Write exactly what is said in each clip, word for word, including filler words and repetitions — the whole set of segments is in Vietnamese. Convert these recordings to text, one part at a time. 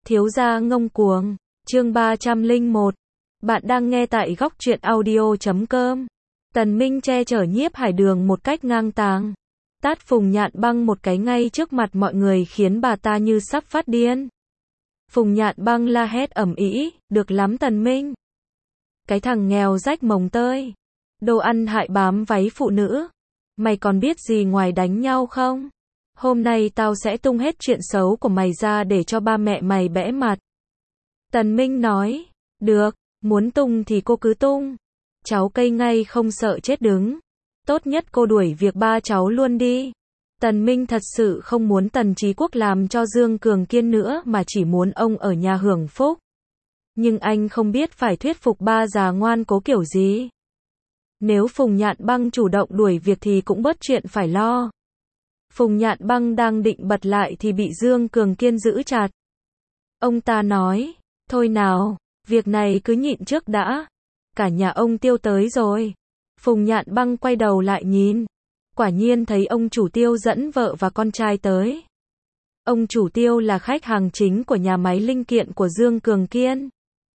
Thiếu gia ngông cuồng, chương ba trăm lẻ một. Bạn đang nghe tại góc truyện audio chấm com. Tần Minh che chở Nhiếp Hải Đường một cách ngang tàng. Tát Phùng Nhạn Băng một cái ngay trước mặt mọi người khiến bà ta như sắp phát điên. Phùng Nhạn Băng la hét ầm ĩ, được lắm Tần Minh. Cái thằng nghèo rách mồng tơi. Đồ ăn hại bám váy phụ nữ. Mày còn biết gì ngoài đánh nhau không? Hôm nay tao sẽ tung hết chuyện xấu của mày ra để cho ba mẹ mày bẽ mặt. Tần Minh nói, được, muốn tung thì cô cứ tung. Cháu cây ngay không sợ chết đứng. Tốt nhất cô đuổi việc ba cháu luôn đi. Tần Minh thật sự không muốn Tần Chí Quốc làm cho Dương Cường Kiên nữa mà chỉ muốn ông ở nhà hưởng phúc. Nhưng anh không biết phải thuyết phục ba già ngoan cố kiểu gì. Nếu Phùng Nhạn Băng chủ động đuổi việc thì cũng bớt chuyện phải lo. Phùng Nhạn Băng đang định bật lại thì bị Dương Cường Kiên giữ chặt. Ông ta nói, thôi nào, việc này cứ nhịn trước đã. Cả nhà ông Tiêu tới rồi. Phùng Nhạn Băng quay đầu lại nhìn. Quả nhiên thấy ông chủ Tiêu dẫn vợ và con trai tới. Ông chủ Tiêu là khách hàng chính của nhà máy linh kiện của Dương Cường Kiên.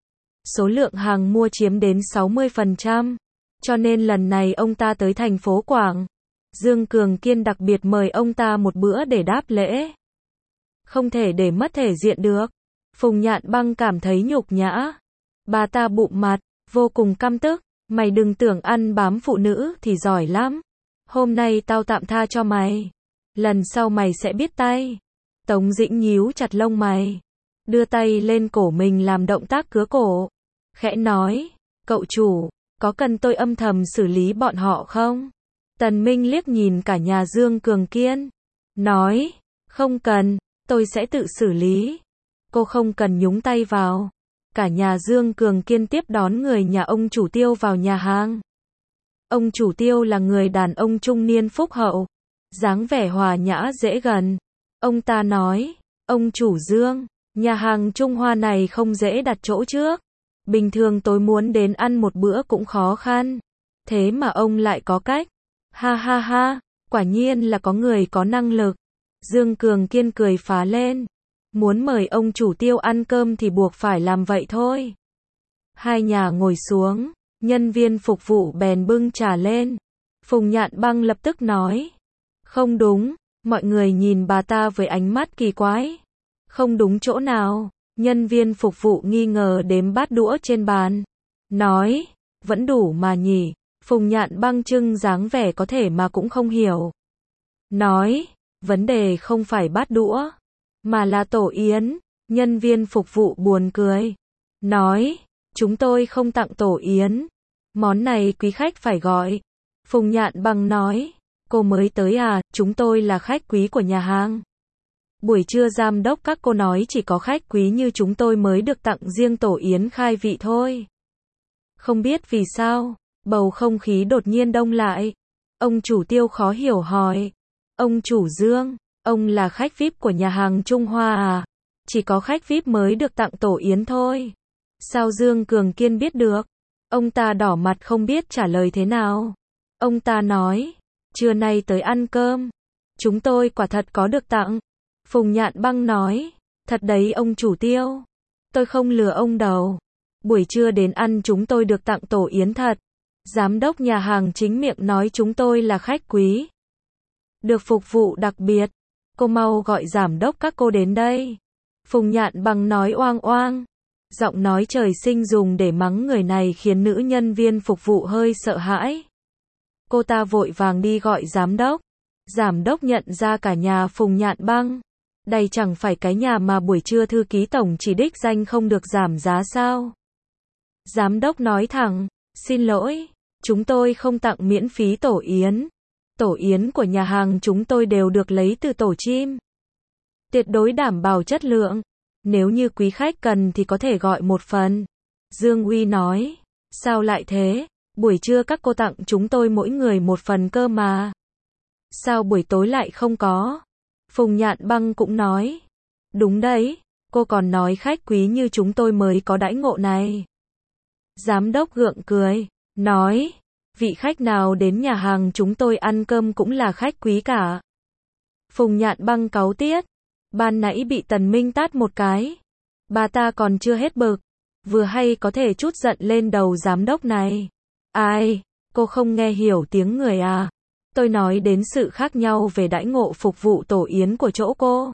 Số lượng hàng mua chiếm đến sáu mươi phần trăm. Cho nên lần này ông ta tới thành phố Quảng. Dương Cường Kiên đặc biệt mời ông ta một bữa để đáp lễ. Không thể để mất thể diện được. Phùng Nhạn Băng cảm thấy nhục nhã. Bà ta bụm mặt, vô cùng căm tức. Mày đừng tưởng ăn bám phụ nữ thì giỏi lắm. Hôm nay tao tạm tha cho mày. Lần sau mày sẽ biết tay. Tống Dĩnh nhíu chặt lông mày. Đưa tay lên cổ mình làm động tác cứa cổ. Khẽ nói, cậu chủ, có cần tôi âm thầm xử lý bọn họ không? Tần Minh liếc nhìn cả nhà Dương Cường Kiên. Nói, không cần, tôi sẽ tự xử lý. Cô không cần nhúng tay vào. Cả nhà Dương Cường Kiên tiếp đón người nhà ông chủ Tiêu vào nhà hàng. Ông chủ Tiêu là người đàn ông trung niên phúc hậu. Dáng vẻ hòa nhã dễ gần. Ông ta nói, ông chủ Dương, nhà hàng Trung Hoa này không dễ đặt chỗ trước. Bình thường tôi muốn đến ăn một bữa cũng khó khăn. Thế mà ông lại có cách. Ha ha ha, quả nhiên là có người có năng lực. Dương Cường Kiên cười phá lên. Muốn mời ông chủ Tiêu ăn cơm thì buộc phải làm vậy thôi. Hai nhà ngồi xuống, nhân viên phục vụ bèn bưng trà lên. Phùng Nhạn Băng lập tức nói. Không đúng, mọi người nhìn bà ta với ánh mắt kỳ quái. Không đúng chỗ nào, nhân viên phục vụ nghi ngờ đếm bát đũa trên bàn. Nói, vẫn đủ mà nhỉ. Phùng Nhạn Băng trưng dáng vẻ có thể mà cũng không hiểu. Nói, vấn đề không phải bát đũa, mà là tổ yến. Nhân viên phục vụ buồn cười. Nói, chúng tôi không tặng tổ yến. Món này quý khách phải gọi. Phùng Nhạn Băng nói, cô mới tới à, chúng tôi là khách quý của nhà hàng. Buổi trưa giám đốc các cô nói chỉ có khách quý như chúng tôi mới được tặng riêng tổ yến khai vị thôi. Không biết vì sao. Bầu không khí đột nhiên đông lại. Ông chủ Tiêu khó hiểu hỏi. Ông chủ Dương, ông là khách vi ai pi của nhà hàng Trung Hoa à? Chỉ có khách vi ai pi mới được tặng tổ yến thôi. Sao Dương Cường Kiên biết được? Ông ta đỏ mặt không biết trả lời thế nào. Ông ta nói, trưa nay tới ăn cơm. Chúng tôi quả thật có được tặng. Phùng Nhạn Băng nói, thật đấy ông chủ Tiêu. Tôi không lừa ông đâu. Buổi trưa đến ăn chúng tôi được tặng tổ yến thật. Giám đốc nhà hàng chính miệng nói chúng tôi là khách quý. Được phục vụ đặc biệt. Cô mau gọi giám đốc các cô đến đây. Phùng Nhạn Băng nói oang oang. Giọng nói trời sinh dùng để mắng người này khiến nữ nhân viên phục vụ hơi sợ hãi. Cô ta vội vàng đi gọi giám đốc. Giám đốc nhận ra cả nhà Phùng Nhạn Băng. Đây chẳng phải cái nhà mà buổi trưa thư ký tổng chỉ đích danh không được giảm giá sao? Giám đốc nói thẳng, xin lỗi, chúng tôi không tặng miễn phí tổ yến. Tổ yến của nhà hàng chúng tôi đều được lấy từ tổ chim. Tuyệt đối đảm bảo chất lượng. Nếu như quý khách cần thì có thể gọi một phần. Dương Uy nói, sao lại thế? Buổi trưa các cô tặng chúng tôi mỗi người một phần cơ mà. Sao buổi tối lại không có? Phùng Nhạn Băng cũng nói, đúng đấy, cô còn nói khách quý như chúng tôi mới có đãi ngộ này. Giám đốc gượng cười, nói, vị khách nào đến nhà hàng chúng tôi ăn cơm cũng là khách quý cả. Phùng Nhạn Băng cáu tiết, ban nãy bị Tần Minh tát một cái. Bà ta còn chưa hết bực, vừa hay có thể trút giận lên đầu giám đốc này. Ai, cô không nghe hiểu tiếng người à? Tôi nói đến sự khác nhau về đãi ngộ phục vụ tổ yến của chỗ cô.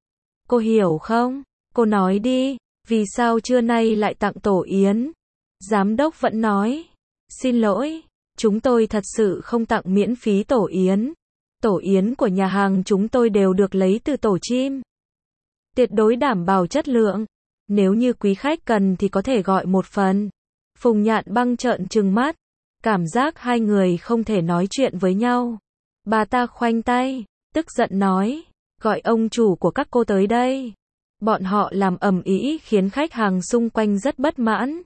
Cô hiểu không? Cô nói đi, vì sao trưa nay lại tặng tổ yến? Giám đốc vẫn nói, xin lỗi, chúng tôi thật sự không tặng miễn phí tổ yến. Tổ yến của nhà hàng chúng tôi đều được lấy từ tổ chim. Tuyệt đối đảm bảo chất lượng. Nếu như quý khách cần thì có thể gọi một phần. Phùng Nhạn Băng trợn trừng mắt. Cảm giác hai người không thể nói chuyện với nhau. Bà ta khoanh tay, tức giận nói, gọi ông chủ của các cô tới đây. Bọn họ làm ầm ĩ khiến khách hàng xung quanh rất bất mãn.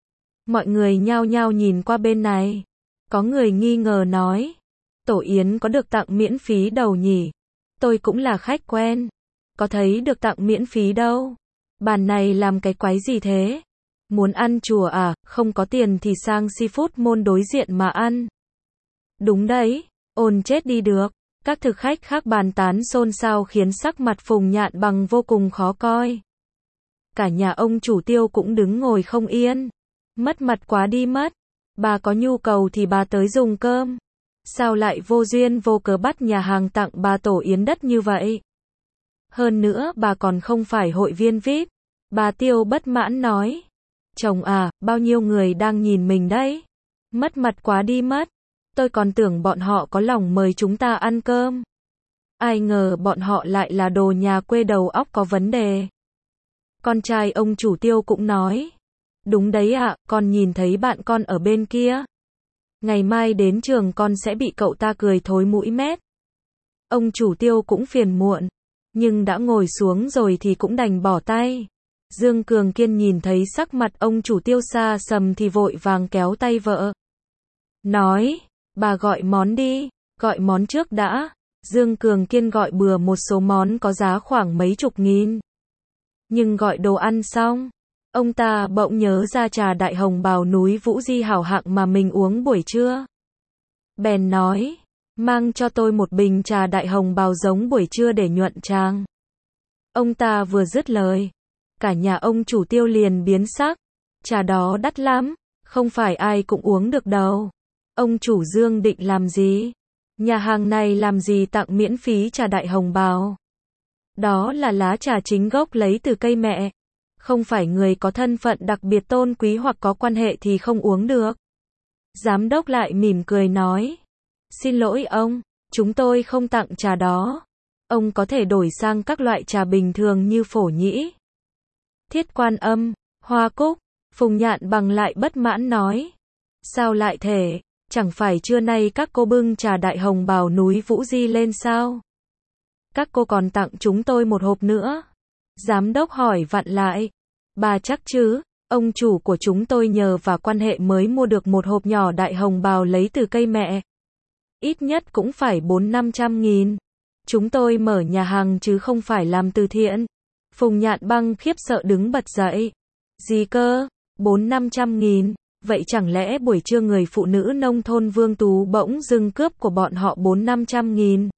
Mọi người nhao nhao nhìn qua bên này. Có người nghi ngờ nói, tổ yến có được tặng miễn phí đâu nhỉ? Tôi cũng là khách quen. Có thấy được tặng miễn phí đâu. Bàn này làm cái quái gì thế? Muốn ăn chùa à, không có tiền thì sang seafood môn đối diện mà ăn. Đúng đấy, ồn chết đi được. Các thực khách khác bàn tán xôn xao khiến sắc mặt Phùng Nhạn Bằng vô cùng khó coi. Cả nhà ông chủ Tiêu cũng đứng ngồi không yên. Mất mặt quá đi mất. Bà có nhu cầu thì bà tới dùng cơm. Sao lại vô duyên vô cớ bắt nhà hàng tặng bà tổ yến đất như vậy? Hơn nữa bà còn không phải hội viên vi ai pi. Bà Tiêu bất mãn nói. Chồng à, bao nhiêu người đang nhìn mình đấy. Mất mặt quá đi mất. Tôi còn tưởng bọn họ có lòng mời chúng ta ăn cơm. Ai ngờ bọn họ lại là đồ nhà quê đầu óc có vấn đề. Con trai ông chủ Tiêu cũng nói. Đúng đấy ạ, con nhìn thấy bạn con ở bên kia. Ngày mai đến trường con sẽ bị cậu ta cười thối mũi mét. Ông chủ Tiêu cũng phiền muộn. Nhưng đã ngồi xuống rồi thì cũng đành bỏ tay. Dương Cường Kiên nhìn thấy sắc mặt ông chủ Tiêu xa sầm thì vội vàng kéo tay vợ. Nói, bà gọi món đi, gọi món trước đã. Dương Cường Kiên gọi bừa một số món có giá khoảng mấy chục nghìn. Nhưng gọi đồ ăn xong, ông ta bỗng nhớ ra trà đại hồng bào núi Vũ Di hảo hạng mà mình uống buổi trưa. Bèn nói, mang cho tôi một bình trà đại hồng bào giống buổi trưa để nhuận tràng. Ông ta vừa dứt lời, cả nhà ông chủ Tiêu liền biến sắc. Trà đó đắt lắm, không phải ai cũng uống được đâu. Ông chủ Dương định làm gì? Nhà hàng này làm gì tặng miễn phí trà đại hồng bào? Đó là lá trà chính gốc lấy từ cây mẹ. Không phải người có thân phận đặc biệt tôn quý hoặc có quan hệ thì không uống được. Giám đốc lại mỉm cười nói. Xin lỗi ông, chúng tôi không tặng trà đó. Ông có thể đổi sang các loại trà bình thường như phổ nhĩ, Thiết Quan Âm, Hoa Cúc. Phùng Nhạn Bằng lại bất mãn nói. Sao lại thể, chẳng phải trưa nay các cô bưng trà đại hồng bào núi Vũ Di lên sao? Các cô còn tặng chúng tôi một hộp nữa. Giám đốc hỏi vặn lại. Bà chắc chứ, ông chủ của chúng tôi nhờ và quan hệ mới mua được một hộp nhỏ đại hồng bào lấy từ cây mẹ. Ít nhất cũng phải bốn năm trăm nghìn. Chúng tôi mở nhà hàng chứ không phải làm từ thiện. Phùng Nhạn Băng khiếp sợ đứng bật dậy. Gì cơ? Bốn năm trăm nghìn? Vậy chẳng lẽ buổi trưa người phụ nữ nông thôn Vương Tú bỗng dưng cướp của bọn họ bốn năm trăm nghìn?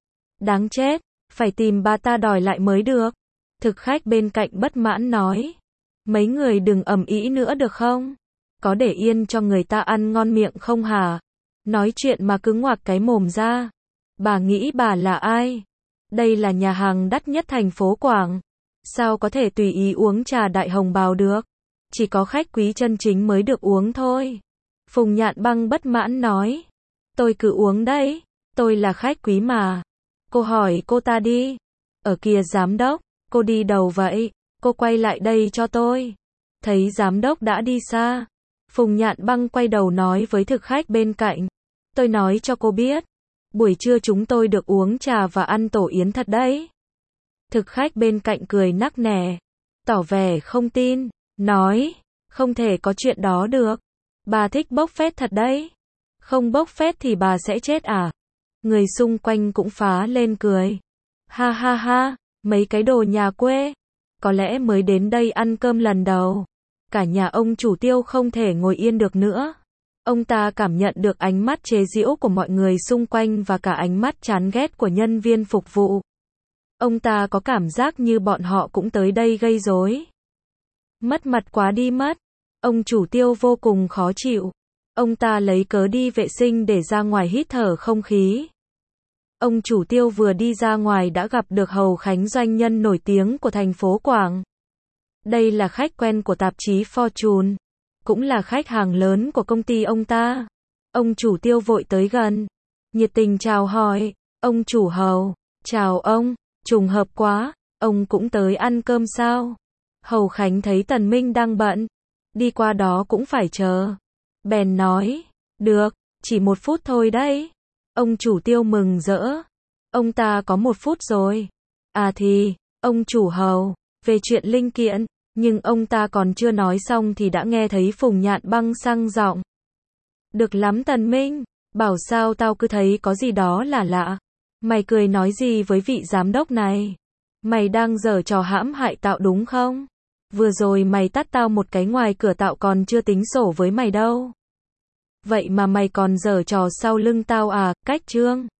Đáng chết, phải tìm bà ta đòi lại mới được. Thực khách bên cạnh bất mãn nói. Mấy người đừng ầm ĩ nữa được không? Có để yên cho người ta ăn ngon miệng không hả? Nói chuyện mà cứ ngoạc cái mồm ra. Bà nghĩ bà là ai? Đây là nhà hàng đắt nhất thành phố Quảng. Sao có thể tùy ý uống trà đại hồng bào được? Chỉ có khách quý chân chính mới được uống thôi. Phùng Nhạn Băng bất mãn nói. Tôi cứ uống đấy. Tôi là khách quý mà. Cô hỏi cô ta đi. Ở kìa giám đốc. Cô đi đâu vậy? Cô quay lại đây cho tôi. Thấy giám đốc đã đi xa. Phùng Nhạn Băng quay đầu nói với thực khách bên cạnh. Tôi nói cho cô biết. Buổi trưa chúng tôi được uống trà và ăn tổ yến thật đấy. Thực khách bên cạnh cười nắc nẻ. Tỏ vẻ không tin. Nói. Không thể có chuyện đó được. Bà thích bốc phét thật đấy. Không bốc phét thì bà sẽ chết à? Người xung quanh cũng phá lên cười. Ha ha ha. Mấy cái đồ nhà quê. Có lẽ mới đến đây ăn cơm lần đầu. Cả nhà ông chủ Tiêu không thể ngồi yên được nữa. Ông ta cảm nhận được ánh mắt chế giễu của mọi người xung quanh và cả ánh mắt chán ghét của nhân viên phục vụ. Ông ta có cảm giác như bọn họ cũng tới đây gây rối. Mất mặt quá đi mất. Ông chủ Tiêu vô cùng khó chịu. Ông ta lấy cớ đi vệ sinh để ra ngoài hít thở không khí. Ông chủ Tiêu vừa đi ra ngoài đã gặp được Hầu Khánh, doanh nhân nổi tiếng của thành phố Quảng. Đây là khách quen của tạp chí Fortune, cũng là khách hàng lớn của công ty ông ta. Ông chủ Tiêu vội tới gần, nhiệt tình chào hỏi, ông chủ Hầu, chào ông, trùng hợp quá, ông cũng tới ăn cơm sao? Hầu Khánh thấy Tần Minh đang bận, đi qua đó cũng phải chờ. Bèn nói, được, chỉ một phút thôi đấy. Ông chủ Tiêu mừng rỡ, ông ta có một phút rồi. À thì, ông chủ Hầu, về chuyện linh kiện, nhưng ông ta còn chưa nói xong thì đã nghe thấy Phùng Nhạn Băng sang giọng. Được lắm Tần Minh, bảo sao tao cứ thấy có gì đó là lạ. Mày cười nói gì với vị giám đốc này? Mày đang giở trò hãm hại tao đúng không? Vừa rồi mày tát tao một cái ngoài cửa tao còn chưa tính sổ với mày đâu. Vậy mà mày còn giở trò sau lưng tao à, cách trương.